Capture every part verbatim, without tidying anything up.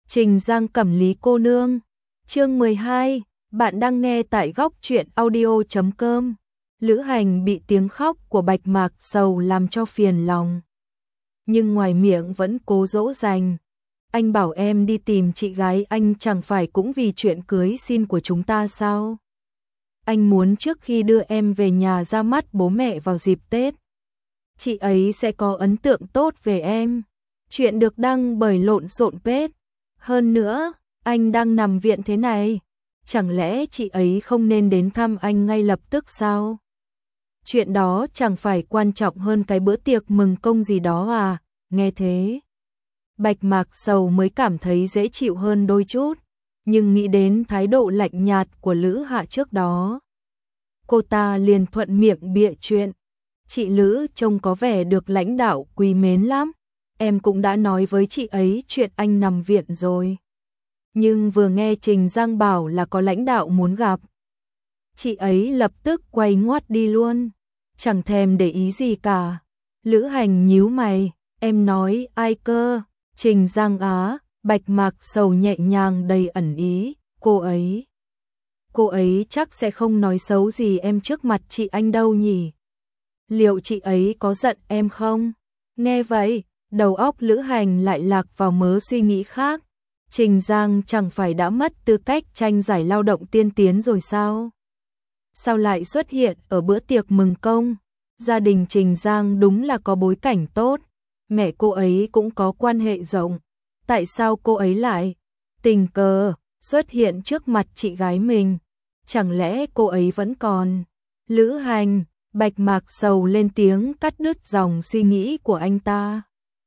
Trình Giang Cẩm Lý cô nương. Chương mười hai, bạn đang nghe tại góc truyện audio chấm com. Lữ Hành bị tiếng khóc của Bạch Mạc Sầu làm cho phiền lòng, nhưng ngoài miệng vẫn cố dỗ dành. Anh bảo em đi tìm chị gái anh chẳng phải cũng vì chuyện cưới xin của chúng ta sao? Anh muốn trước khi đưa em về nhà ra mắt bố mẹ vào dịp Tết, chị ấy sẽ có ấn tượng tốt về em. Chuyện được đăng bởi Lộn Xộn Page. Hơn nữa, anh đang nằm viện thế này, chẳng lẽ chị ấy không nên đến thăm anh ngay lập tức sao? Chuyện đó chẳng phải quan trọng hơn cái bữa tiệc mừng công gì đó à? Nghe thế, Bạch Mạc Sầu mới cảm thấy dễ chịu hơn đôi chút, nhưng nghĩ đến thái độ lạnh nhạt của Lữ Hạ trước đó, cô ta liền thuận miệng bịa chuyện. Chị Lữ trông có vẻ được lãnh đạo quý mến lắm, em cũng đã nói với chị ấy chuyện anh nằm viện rồi. Nhưng vừa nghe Trình Giang bảo là có lãnh đạo muốn gặp, chị ấy lập tức quay ngoắt đi luôn, chẳng thèm để ý gì cả. Lữ Hành nhíu mày, em nói ai cơ? Trình Giang á, Bạch Mạc Sầu nhẹ nhàng đầy ẩn ý, cô ấy. Cô ấy chắc sẽ không nói xấu gì em trước mặt chị anh đâu nhỉ? Liệu chị ấy có giận em không? Nghe vậy, đầu óc Lữ Hành lại lạc vào mớ suy nghĩ khác. Trình Giang chẳng phải đã mất tư cách tranh giải lao động tiên tiến rồi sao? Sao lại xuất hiện ở bữa tiệc mừng công? Gia đình Trình Giang đúng là có bối cảnh tốt, mẹ cô ấy cũng có quan hệ rộng. Tại sao cô ấy lại tình cờ xuất hiện trước mặt chị gái mình? Chẳng lẽ cô ấy vẫn còn? Lữ Hành, Bạch Mạc Sầu lên tiếng cắt đứt dòng suy nghĩ của anh ta.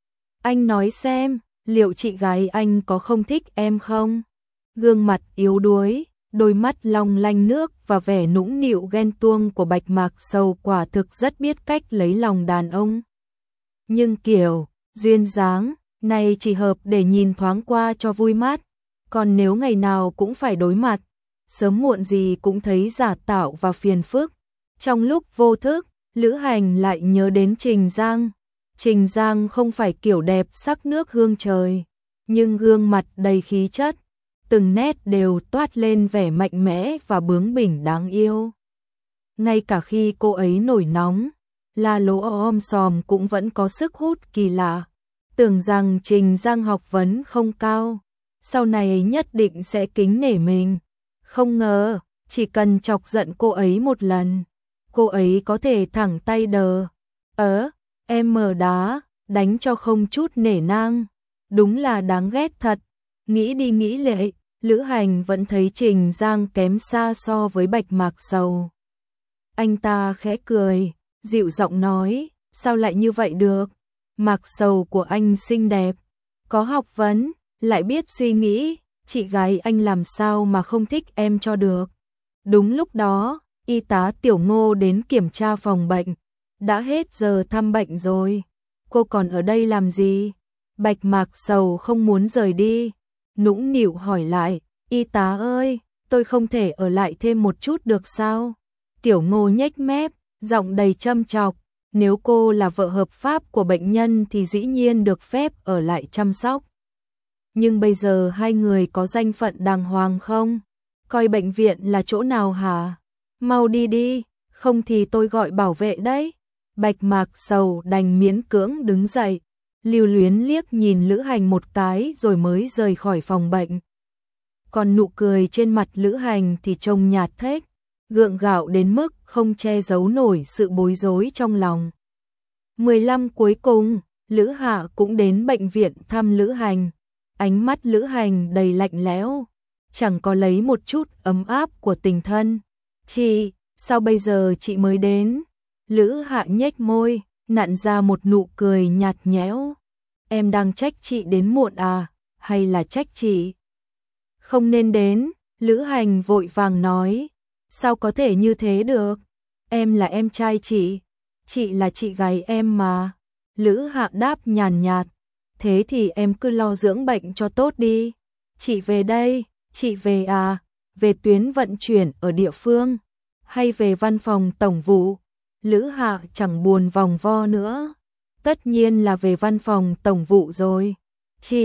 Anh nói xem, liệu chị gái anh có không thích em không? Gương mặt yếu đuối, đôi mắt long lanh nước và vẻ nũng nịu ghen tuông của Bạch Mạc Sầu quả thực rất biết cách lấy lòng đàn ông. Nhưng kiểu duyên dáng này chỉ hợp để nhìn thoáng qua cho vui mắt, còn nếu ngày nào cũng phải đối mặt, sớm muộn gì cũng thấy giả tạo và phiền phức. Trong lúc vô thức, Lữ Hành lại nhớ đến Trình Giang. Trình Giang không phải kiểu đẹp sắc nước hương trời, nhưng gương mặt đầy khí chất, từng nét đều toát lên vẻ mạnh mẽ và bướng bỉnh đáng yêu. Ngay cả khi cô ấy nổi nóng, la lố om sòm cũng vẫn có sức hút kỳ lạ. Tưởng rằng Trình Giang học vấn không cao, sau này nhất định sẽ kính nể mình. Không ngờ, chỉ cần chọc giận cô ấy một lần, cô ấy có thể thẳng tay đờ ớ, em mờ đá, đánh cho không chút nể nang. Đúng là đáng ghét thật. Nghĩ đi nghĩ lại, Lữ Hành vẫn thấy Trình Giang kém xa so với Bạch Mạc Sầu. Anh ta khẽ cười, dịu giọng nói, sao lại như vậy được? Mạc Sầu của anh xinh đẹp, có học vấn, lại biết suy nghĩ, chị gái anh làm sao mà không thích em cho được. Đúng lúc đó, y tá Tiểu Ngô đến kiểm tra phòng bệnh. Đã hết giờ thăm bệnh rồi, cô còn ở đây làm gì? Bạch Mạc Sầu không muốn rời đi, nũng nịu hỏi lại, y tá ơi, tôi không thể ở lại thêm một chút được sao? Tiểu Ngô nhếch mép, giọng đầy châm chọc, nếu cô là vợ hợp pháp của bệnh nhân thì dĩ nhiên được phép ở lại chăm sóc. Nhưng bây giờ hai người có danh phận đàng hoàng không? Coi bệnh viện là chỗ nào hả? Mau đi đi, không thì tôi gọi bảo vệ đấy. Bạch Mạc Sầu đành miễn cưỡng đứng dậy, lưu luyến liếc nhìn Lữ Hành một cái rồi mới rời khỏi phòng bệnh. Còn nụ cười trên mặt Lữ Hành thì trông nhạt thếch, gượng gạo đến mức không che giấu nổi sự bối rối trong lòng. mười lăm cuối cùng, Lữ Hạ cũng đến bệnh viện thăm Lữ Hành. Ánh mắt Lữ Hành đầy lạnh lẽo, chẳng có lấy một chút ấm áp của tình thân. Chị, sao bây giờ chị mới đến? Lữ Hạ nhếch môi, nặn ra một nụ cười nhạt nhẽo. Em đang trách chị đến muộn à, hay là trách chị không nên đến? Lữ Hành vội vàng nói, sao có thể như thế được? Em là em trai chị, chị là chị gái em mà. Lữ Hạ đáp nhàn nhạt, thế thì em cứ lo dưỡng bệnh cho tốt đi. Chị về đây, chị về à? Về tuyến vận chuyển ở địa phương, hay về văn phòng tổng vụ? Lữ Hạ chẳng buồn vòng vo nữa. Tất nhiên là về văn phòng tổng vụ rồi. Chị,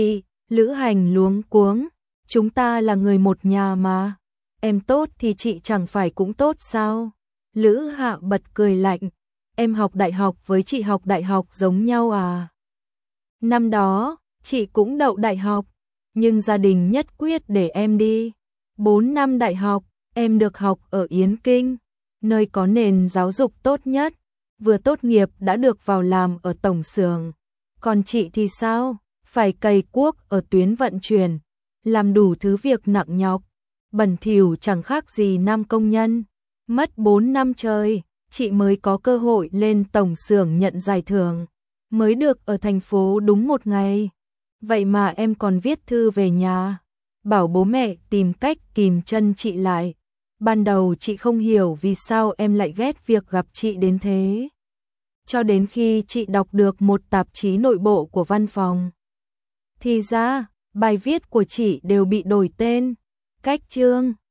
Lữ Hành luống cuống, chúng ta là người một nhà mà, em tốt thì chị chẳng phải cũng tốt sao? Lữ Hạ bật cười lạnh, em học đại học với chị học đại học giống nhau à? Năm đó, chị cũng đậu đại học, nhưng gia đình nhất quyết để em đi. Bốn năm đại học, em được học ở Yến Kinh, nơi có nền giáo dục tốt nhất, vừa tốt nghiệp đã được vào làm ở tổng xưởng. Còn chị thì sao? Phải cày cuốc ở tuyến vận chuyển, làm đủ thứ việc nặng nhọc, bẩn thỉu chẳng khác gì nam công nhân. Mất bốn năm trời, chị mới có cơ hội lên tổng xưởng nhận giải thưởng, mới được ở thành phố đúng một ngày. Vậy mà em còn viết thư về nhà, bảo bố mẹ tìm cách kìm chân chị lại. Ban đầu chị không hiểu vì sao em lại ghét việc gặp chị đến thế. Cho đến khi chị đọc được một tạp chí nội bộ của văn phòng. Thì ra, bài viết của chị đều bị đổi tên, cách chương,